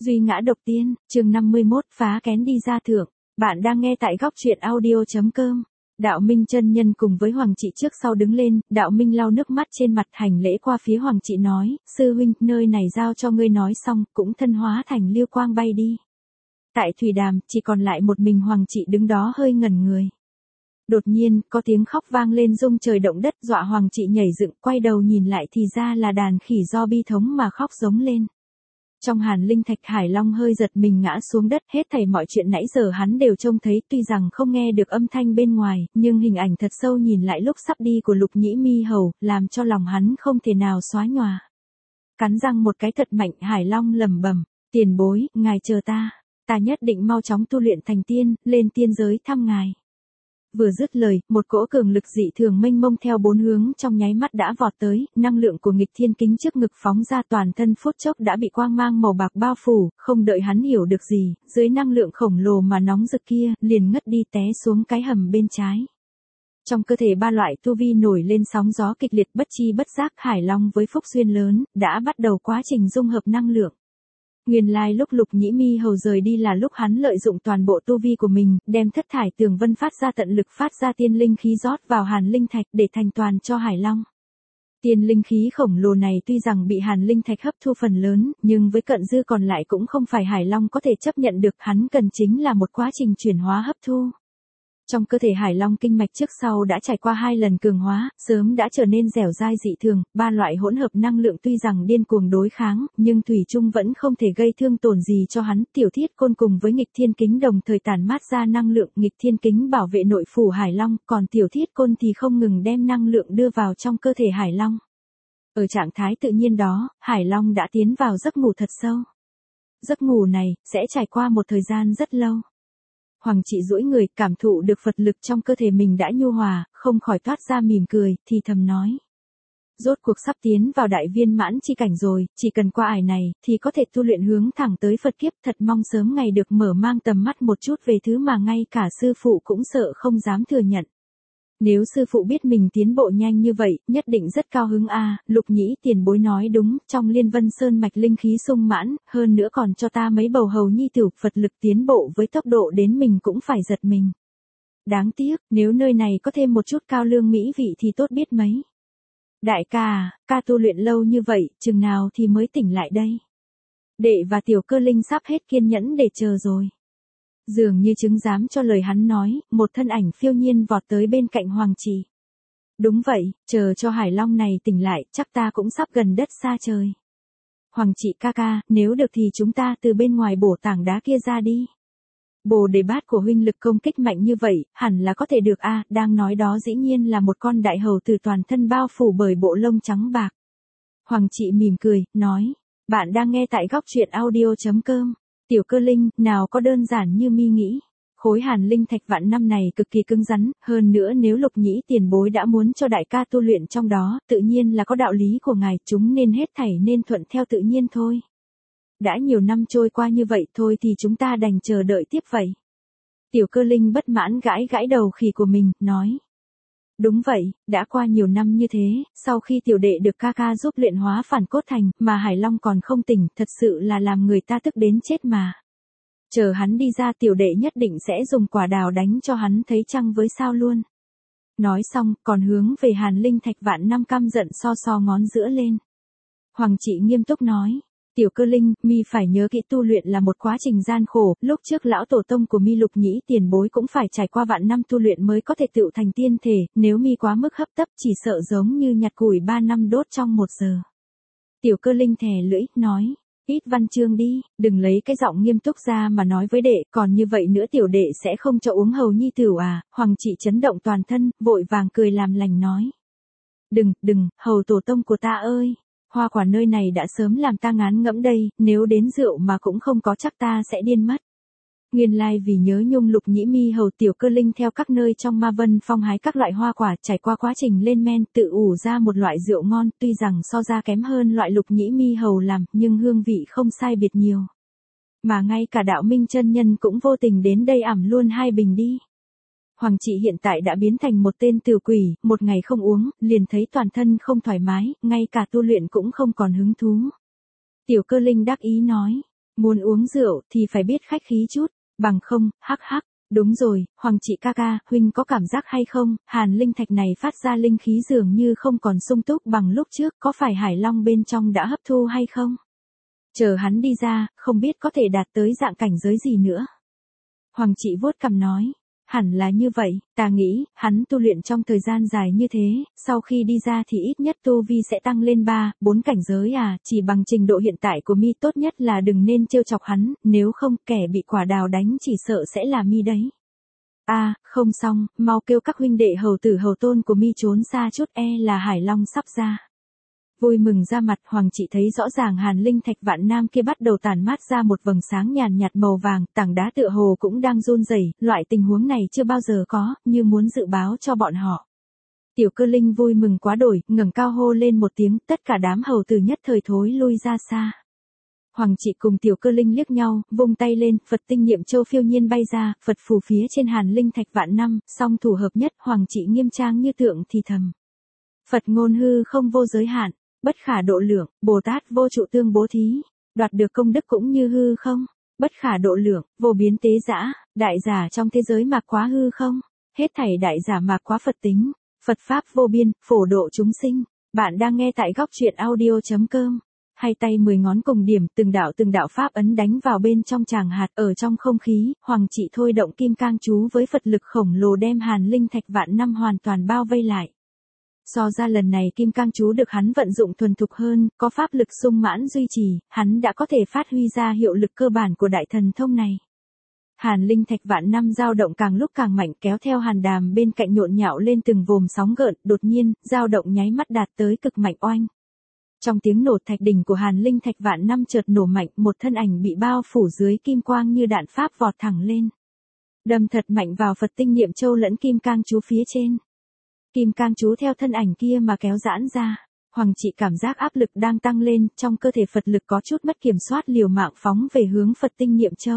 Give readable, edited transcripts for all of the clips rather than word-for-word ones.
Duy ngã độc tiên, chương 51 phá kén đi ra thượng. Bạn đang nghe tại góc truyện audio.com. Đạo Minh chân nhân cùng với Hoàng Trị trước sau đứng lên, Đạo Minh lau nước mắt trên mặt hành lễ qua phía Hoàng Trị nói, sư huynh, nơi này giao cho ngươi nói xong, cũng thân hóa thành lưu quang bay đi. Tại thủy đàm, chỉ còn lại một mình Hoàng Trị đứng đó hơi ngẩn người. Đột nhiên, có tiếng khóc vang lên rung trời động đất, dọa Hoàng Trị nhảy dựng, quay đầu nhìn lại thì ra là đàn khỉ do bi thống mà khóc giống lên. Trong Hàn Linh Thạch, Hải Long hơi giật mình ngã xuống đất, hết thảy mọi chuyện nãy giờ hắn đều trông thấy, tuy rằng không nghe được âm thanh bên ngoài, nhưng hình ảnh thật sâu nhìn lại lúc sắp đi của Lục Nhĩ Mi Hầu, làm cho lòng hắn không thể nào xóa nhòa. Cắn răng một cái thật mạnh, Hải Long lẩm bẩm, tiền bối, ngài chờ ta nhất định mau chóng tu luyện thành tiên, lên tiên giới thăm ngài. Vừa dứt lời, một cỗ cường lực dị thường mênh mông theo bốn hướng trong nháy mắt đã vọt tới, năng lượng của nghịch thiên kính trước ngực phóng ra, toàn thân phút chốc đã bị quang mang màu bạc bao phủ, không đợi hắn hiểu được gì, dưới năng lượng khổng lồ mà nóng rực kia, liền ngất đi té xuống cái hầm bên trái. Trong cơ thể ba loại tu vi nổi lên sóng gió kịch liệt, bất chi bất giác Hải Long với phúc duyên lớn, đã bắt đầu quá trình dung hợp năng lượng. Nguyên lai lúc Lục Nhĩ Mi Hầu rời đi là lúc hắn lợi dụng toàn bộ tu vi của mình, đem thất thải tường vân phát ra tận lực phát ra tiên linh khí rót vào Hàn Linh Thạch để thành toàn cho Hải Long. Tiên linh khí khổng lồ này tuy rằng bị Hàn Linh Thạch hấp thu phần lớn, nhưng với cận dư còn lại cũng không phải Hải Long có thể chấp nhận được, hắn cần chính là một quá trình chuyển hóa hấp thu. Trong cơ thể Hải Long kinh mạch trước sau đã trải qua 2 lần cường hóa, sớm đã trở nên dẻo dai dị thường, ba loại hỗn hợp năng lượng tuy rằng điên cuồng đối kháng, nhưng thủy chung vẫn không thể gây thương tổn gì cho hắn. Tiểu Thiết Côn cùng với nghịch thiên kính đồng thời tản mát ra năng lượng, nghịch thiên kính bảo vệ nội phủ Hải Long, còn Tiểu Thiết Côn thì không ngừng đem năng lượng đưa vào trong cơ thể Hải Long. Ở trạng thái tự nhiên đó, Hải Long đã tiến vào giấc ngủ thật sâu. Giấc ngủ này sẽ trải qua một thời gian rất lâu. Hoàng Trị duỗi người, cảm thụ được Phật lực trong cơ thể mình đã nhu hòa, không khỏi toát ra mỉm cười, thì thầm nói. Rốt cuộc sắp tiến vào đại viên mãn chi cảnh rồi, chỉ cần qua ải này, thì có thể tu luyện hướng thẳng tới Phật kiếp, thật mong sớm ngày được mở mang tầm mắt một chút về thứ mà ngay cả sư phụ cũng sợ không dám thừa nhận. Nếu sư phụ biết mình tiến bộ nhanh như vậy, nhất định rất cao hứng a. Lục Nhĩ tiền bối nói đúng, trong Liên Vân Sơn mạch linh khí sung mãn, hơn nữa còn cho ta mấy bầu hầu nhi tử, Phật lực tiến bộ với tốc độ đến mình cũng phải giật mình. Đáng tiếc, nếu nơi này có thêm một chút cao lương mỹ vị thì tốt biết mấy. Đại ca, ca tu luyện lâu như vậy, chừng nào thì mới tỉnh lại đây? Đệ và Tiểu Cơ Linh sắp hết kiên nhẫn để chờ rồi. Dường như chứng giám cho lời hắn nói, một thân ảnh phiêu nhiên vọt tới bên cạnh Hoàng Trì. Đúng vậy, chờ cho Hải Long này tỉnh lại, chắc ta cũng sắp gần đất xa trời. Hoàng Trì ca ca, nếu được thì chúng ta từ bên ngoài bổ tảng đá kia ra đi. Bồ đề bát của huynh lực công kích mạnh như vậy, hẳn là có thể được a. Đang nói đó dĩ nhiên là một con đại hầu từ toàn thân bao phủ bởi bộ lông trắng bạc. Hoàng Trì mỉm cười, nói, bạn đang nghe tại góc truyện audio.com. Tiểu Cơ Linh, nào có đơn giản như mi nghĩ. Khối Hàn Linh Thạch vạn năm này cực kỳ cứng rắn, hơn nữa nếu Lục Nhĩ tiền bối đã muốn cho đại ca tu luyện trong đó, tự nhiên là có đạo lý của ngài, chúng nên hết thảy nên thuận theo tự nhiên thôi. Đã nhiều năm trôi qua như vậy thôi thì chúng ta đành chờ đợi tiếp vậy. Tiểu Cơ Linh bất mãn gãi gãi đầu khỉ của mình, nói. Đúng vậy, đã qua nhiều năm như thế, sau khi tiểu đệ được ca ca giúp luyện hóa phản cốt thành, mà Hải Long còn không tỉnh, thật sự là làm người ta tức đến chết mà. Chờ hắn đi ra tiểu đệ nhất định sẽ dùng quả đào đánh cho hắn thấy trăng với sao luôn. Nói xong, còn hướng về Hàn Linh Thạch vạn năm căm giận so ngón giữa lên. Hoàng Trị nghiêm túc nói. Tiểu Cơ Linh, mi phải nhớ kỹ tu luyện là một quá trình gian khổ, lúc trước lão tổ tông của mi Lục Nhĩ tiền bối cũng phải trải qua vạn năm tu luyện mới có thể tựu thành tiên thể, nếu mi quá mức hấp tấp chỉ sợ giống như nhặt củi 3 năm đốt trong 1 giờ. Tiểu Cơ Linh thè lưỡi, nói, ít văn chương đi, đừng lấy cái giọng nghiêm túc ra mà nói với đệ, còn như vậy nữa tiểu đệ sẽ không cho uống hầu nhi tử à. Hoàng Trị chấn động toàn thân, vội vàng cười làm lành nói. Đừng, hầu tổ tông của ta ơi. Hoa quả nơi này đã sớm làm ta ngán ngẫm đây, nếu đến rượu mà cũng không có chắc ta sẽ điên mất. Nguyên lai vì nhớ nhung Lục Nhĩ Mi Hầu, Tiểu Cơ Linh theo các nơi trong Ma Vân Phong hái các loại hoa quả, trải qua quá trình lên men, tự ủ ra một loại rượu ngon, tuy rằng so ra kém hơn loại Lục Nhĩ Mi Hầu làm, nhưng hương vị không sai biệt nhiều. Mà ngay cả Đạo Minh chân nhân cũng vô tình đến đây ẳm luôn 2 bình đi. Hoàng Trị hiện tại đã biến thành một tên tử quỷ, một ngày không uống, liền thấy toàn thân không thoải mái, ngay cả tu luyện cũng không còn hứng thú. Tiểu Cơ Linh đắc ý nói, Muốn uống rượu thì phải biết khách khí chút, bằng không, hắc hắc. Đúng rồi, Hoàng chị ca ca, huynh có cảm giác hay không, hàn linh thạch này phát ra linh khí dường như không còn sung túc bằng lúc trước, có phải Hải Long bên trong đã hấp thu hay không? Chờ hắn đi ra, không biết có thể đạt tới dạng cảnh giới gì nữa. Hoàng chị vuốt cằm nói, hẳn là như vậy, ta nghĩ, hắn tu luyện trong thời gian dài như thế, sau khi đi ra thì ít nhất tu vi sẽ tăng lên 3, 4 cảnh giới à, chỉ bằng trình độ hiện tại của mi tốt nhất là đừng nên trêu chọc hắn, nếu không kẻ bị quả đào đánh chỉ sợ sẽ là mi đấy. Không xong, mau kêu các huynh đệ hầu tử hầu tôn của mi trốn xa chút là Hải Long sắp ra. Vui mừng ra mặt Hoàng chị thấy rõ ràng hàn linh thạch vạn nam kia bắt đầu tản mát ra một vầng sáng nhàn nhạt màu vàng, tảng đá tựa hồ cũng đang run rẩy, loại tình huống này chưa bao giờ có, như muốn dự báo cho bọn họ. Tiểu Cơ Linh vui mừng quá đổi, ngẩng cao hô lên một tiếng, tất cả đám hầu tử nhất thời thối lui ra xa. Hoàng chị cùng Tiểu Cơ Linh liếc nhau, vung tay lên, Phật tinh niệm châu phiêu nhiên bay ra, Phật phù phía trên hàn linh thạch vạn năm, song thủ hợp nhất, Hoàng chị nghiêm trang như tượng thì thầm. Phật ngôn hư không vô giới hạn, bất khả độ lượng, Bồ Tát vô trụ tương bố thí, đoạt được công đức cũng như hư không, bất khả độ lượng, vô biến tế dã, đại giả trong thế giới mạc quá hư không, hết thảy đại giả mạc quá Phật tính, Phật pháp vô biên, phổ độ chúng sinh. Bạn đang nghe tại góc truyện audio.com. Hai tay 10 ngón cùng điểm, từng đạo pháp ấn đánh vào bên trong tràng hạt, ở trong không khí, Hoàng chị thôi động kim cang chú với Phật lực khổng lồ đem hàn linh thạch vạn năm hoàn toàn bao vây lại. So ra lần này kim cang chú được hắn vận dụng thuần thục hơn, có pháp lực sung mãn duy trì, hắn đã có thể phát huy ra hiệu lực cơ bản của đại thần thông này. Hàn linh thạch vạn năm dao động càng lúc càng mạnh, kéo theo hàn đàm bên cạnh nhộn nhạo lên từng vòm sóng gợn, đột nhiên, dao động nháy mắt đạt tới cực mạnh oanh. Trong tiếng nổ thạch đỉnh của hàn linh thạch vạn năm chợt nổ mạnh, một thân ảnh bị bao phủ dưới kim quang như đạn pháp vọt thẳng lên. Đâm thật mạnh vào Phật tinh niệm châu lẫn kim cang chú phía trên. Kim cang chú theo thân ảnh kia mà kéo giãn ra. Hoàng chị cảm giác áp lực đang tăng lên, trong cơ thể Phật lực có chút mất kiểm soát, liều mạng phóng về hướng Phật tinh niệm châu.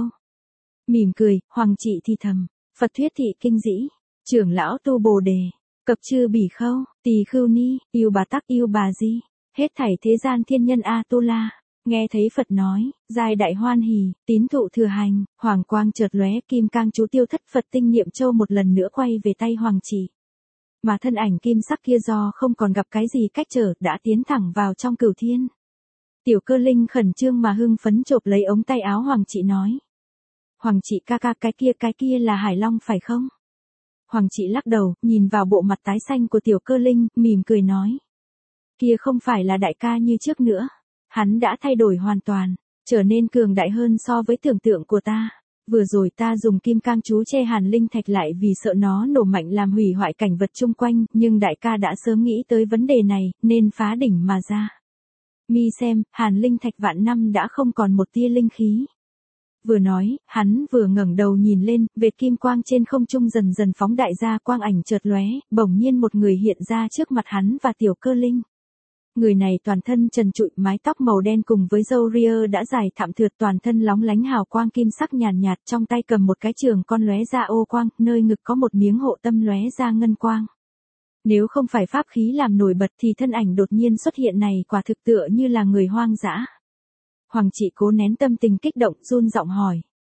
Mỉm cười, Hoàng chị thì thầm, Phật thuyết thị kinh dĩ, trưởng lão tu bồ đề, cập chư bỉ khâu, tỳ khưu ni, yêu bà tắc yêu bà di, hết thảy thế gian thiên nhân A-tu-la. Nghe thấy Phật nói, giai đại hoan hỉ, tín thụ thừa hành, hoàng quang chợt lóe, kim cang chú tiêu thất, Phật tinh niệm châu một lần nữa quay về tay Hoàng chị. Mà thân ảnh kim sắc kia do không còn gặp cái gì cách trở, đã tiến thẳng vào trong cửu thiên. Tiểu Cơ Linh khẩn trương mà hưng phấn chộp lấy ống tay áo Hoàng chị nói. Hoàng chị ca ca, cái kia là Hải Long phải không? Hoàng chị lắc đầu, nhìn vào bộ mặt tái xanh của Tiểu Cơ Linh, mỉm cười nói. Kia không phải là đại ca như trước nữa. Hắn đã thay đổi hoàn toàn, trở nên cường đại hơn so với tưởng tượng của ta. Vừa rồi ta dùng kim cang chú che hàn linh thạch lại vì sợ nó nổ mạnh làm hủy hoại cảnh vật chung quanh, nhưng đại ca đã sớm nghĩ tới vấn đề này, nên phá đỉnh mà ra. Mi xem, hàn linh thạch vạn năm đã không còn một tia linh khí. Vừa nói, hắn vừa ngẩng đầu nhìn lên, vệt kim quang trên không trung dần dần phóng đại ra, quang ảnh chợt lóe, bỗng nhiên một người hiện ra trước mặt hắn và Tiểu Cơ Linh. Người này toàn thân trần trụi, mái tóc màu đen cùng với râu ria đã dài thạm thượt, toàn thân lóng lánh hào quang kim sắc nhàn nhạt, trong tay cầm một cái trường con lóe ra ô quang, nơi ngực có một miếng hộ tâm lóe ra ngân quang. Nếu không phải pháp khí làm nổi bật thì thân ảnh đột nhiên xuất hiện này quả thực tựa như là người hoang dã. Hoàng chị cố nén tâm tình kích động, run giọng hỏi.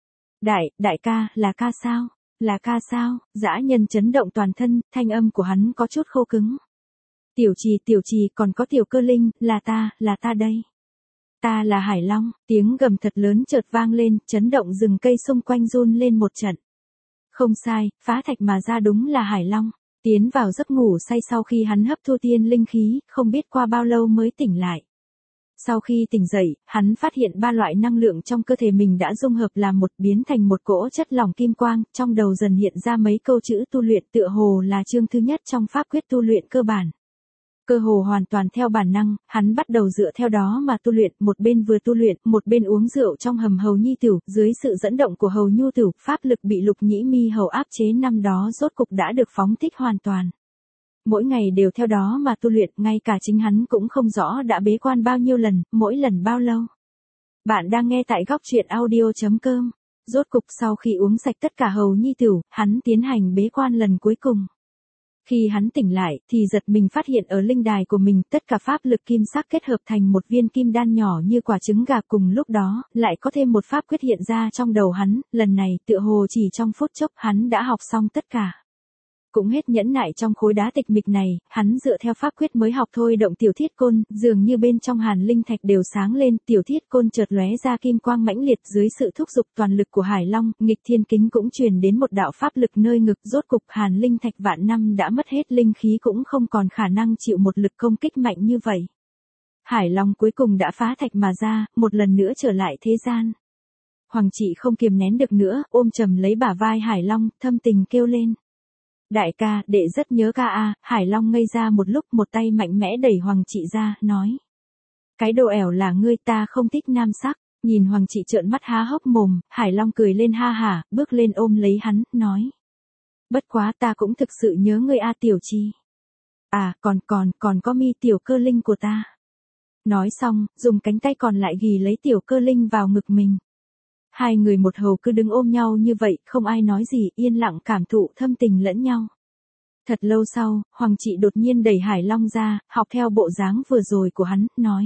Đại ca, là ca sao? Là ca sao? Dã nhân chấn động toàn thân, thanh âm của hắn có chút khô cứng. Tiểu trì, còn có Tiểu Cơ Linh, là ta đây. Ta là Hải Long, tiếng gầm thật lớn chợt vang lên, chấn động rừng cây xung quanh run lên một trận. Không sai, phá thạch mà ra đúng là Hải Long, tiến vào giấc ngủ say sau khi hắn hấp thu tiên linh khí, không biết qua bao lâu mới tỉnh lại. Sau khi tỉnh dậy, hắn phát hiện 3 loại năng lượng trong cơ thể mình đã dung hợp làm một, biến thành một cỗ chất lỏng kim quang, trong đầu dần hiện ra mấy câu chữ tu luyện, tựa hồ là chương thứ nhất trong pháp quyết tu luyện cơ bản. Cơ hồ hoàn toàn theo bản năng, hắn bắt đầu dựa theo đó mà tu luyện, một bên vừa tu luyện, một bên uống rượu trong hầm hầu nhi tửu, dưới sự dẫn động của hầu nhu tửu, pháp lực bị Lục Nhĩ Mi hầu áp chế năm đó rốt cục đã được phóng thích hoàn toàn. Mỗi ngày đều theo đó mà tu luyện, ngay cả chính hắn cũng không rõ đã bế quan bao nhiêu lần, mỗi lần bao lâu. Bạn đang nghe tại góc truyện audio.com. Rốt cục sau khi uống sạch tất cả hầu nhi tửu, hắn tiến hành bế quan lần cuối cùng. Khi hắn tỉnh lại, thì giật mình phát hiện ở linh đài của mình, tất cả pháp lực kim sắc kết hợp thành một viên kim đan nhỏ như quả trứng gà, cùng lúc đó, lại có thêm một pháp quyết hiện ra trong đầu hắn, lần này, tựa hồ chỉ trong phút chốc, hắn đã học xong tất cả. Cũng hết nhẫn nại trong khối đá tịch mịch này, hắn dựa theo pháp quyết mới học thôi động tiểu thiết côn, dường như bên trong hàn linh thạch đều sáng lên, tiểu thiết côn chợt lóe ra kim quang mãnh liệt, dưới sự thúc giục toàn lực của Hải Long, nghịch thiên kính cũng truyền đến một đạo pháp lực nơi ngực, rốt cục hàn linh thạch vạn năm đã mất hết linh khí cũng không còn khả năng chịu một lực công kích mạnh như vậy. Hải Long cuối cùng đã phá thạch mà ra, một lần nữa trở lại thế gian. Hoàng trị không kiềm nén được nữa, ôm chầm lấy bả vai Hải Long, thâm tình kêu lên. Đại ca, đệ rất nhớ ca a. Hải Long ngây ra một lúc, một tay mạnh mẽ đẩy Hoàng trị ra, nói. Cái đồ ẻo là ngươi, ta không thích nam sắc. Nhìn Hoàng trị trợn mắt há hốc mồm, Hải Long cười lên ha hả, bước lên ôm lấy hắn, nói. Bất quá ta cũng thực sự nhớ ngươi a Tiểu Chi. À, còn có Mi tiểu cơ linh của ta. Nói xong, dùng cánh tay còn lại ghì lấy tiểu cơ linh vào ngực mình. Hai người một hầu cứ đứng ôm nhau như vậy, không ai nói gì, yên lặng cảm thụ thâm tình lẫn nhau. Thật lâu sau, Hoàng trị đột nhiên đẩy Hải Long ra, học theo bộ dáng vừa rồi của hắn, nói.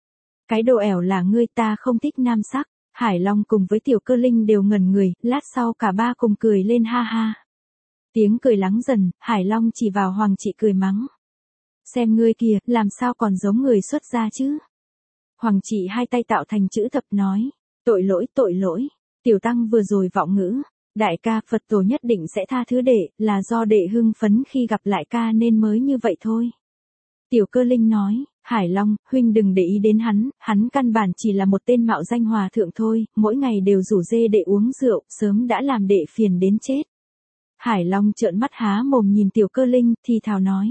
Cái đồ ẻo là ngươi, ta không thích nam sắc. Hải Long cùng với tiểu cơ linh đều ngẩn người, lát sau cả ba cùng cười lên ha ha. Tiếng cười lắng dần, Hải Long chỉ vào Hoàng trị cười mắng. Xem ngươi kìa, làm sao còn giống người xuất gia chứ? Hoàng trị hai tay tạo thành chữ thập nói. Tội lỗi, tiểu tăng vừa rồi vọng ngữ. Đại ca, Phật tổ nhất định sẽ tha thứ đệ, là do đệ hưng phấn khi gặp lại ca nên mới như vậy thôi. Tiểu cơ linh nói, Hải Long, huynh đừng để ý đến hắn căn bản chỉ là một tên mạo danh hòa thượng thôi, mỗi ngày đều rủ dê đệ uống rượu, sớm đã làm đệ phiền đến chết. Hải Long trợn mắt há mồm nhìn tiểu cơ linh, thì thào nói.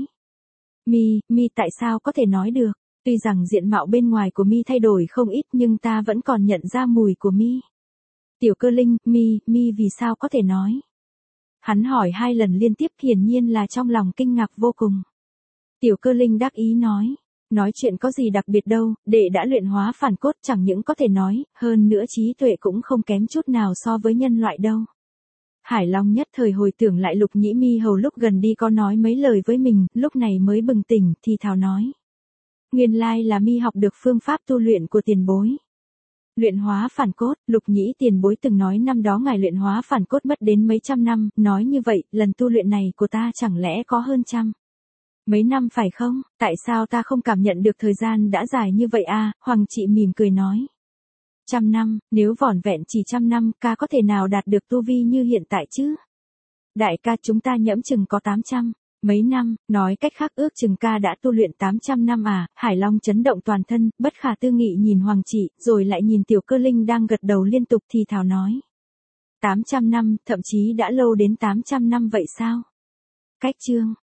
Mi tại sao có thể nói được? Tuy rằng diện mạo bên ngoài của Mi thay đổi không ít nhưng ta vẫn còn nhận ra mùi của Mi. Tiểu cơ linh, Mi vì sao có thể nói? Hắn hỏi hai lần liên tiếp, hiển nhiên là trong lòng kinh ngạc vô cùng. Tiểu cơ linh đắc ý nói chuyện có gì đặc biệt đâu, đệ đã luyện hóa phản cốt, chẳng những có thể nói, hơn nữa trí tuệ cũng không kém chút nào so với nhân loại đâu. Hải Long nhất thời hồi tưởng lại Lục Nhĩ Mi hầu lúc gần đi có nói mấy lời với mình, lúc này mới bừng tỉnh, thì thào nói. Nguyên lai là Mi học được phương pháp tu luyện của tiền bối. Luyện hóa phản cốt, Lục Nhĩ tiền bối từng nói năm đó ngài luyện hóa phản cốt mất đến mấy trăm năm, nói như vậy, lần tu luyện này của ta chẳng lẽ có hơn trăm. Mấy năm phải không? Tại sao ta không cảm nhận được thời gian đã dài như vậy a? Hoàng trị mỉm cười nói. 100 năm, nếu vỏn vẹn chỉ 100 năm, ca có thể nào đạt được tu vi như hiện tại chứ? Đại ca, chúng ta nhẫm chừng có 800. Mấy năm, nói cách khác ước chừng ca đã tu luyện 800 năm à? Hải Long chấn động toàn thân, bất khả tư nghị nhìn Hoàng trị, rồi lại nhìn tiểu cơ linh đang gật đầu liên tục thì thào nói. 800 năm, thậm chí đã lâu đến 800 năm vậy sao? Cách chương.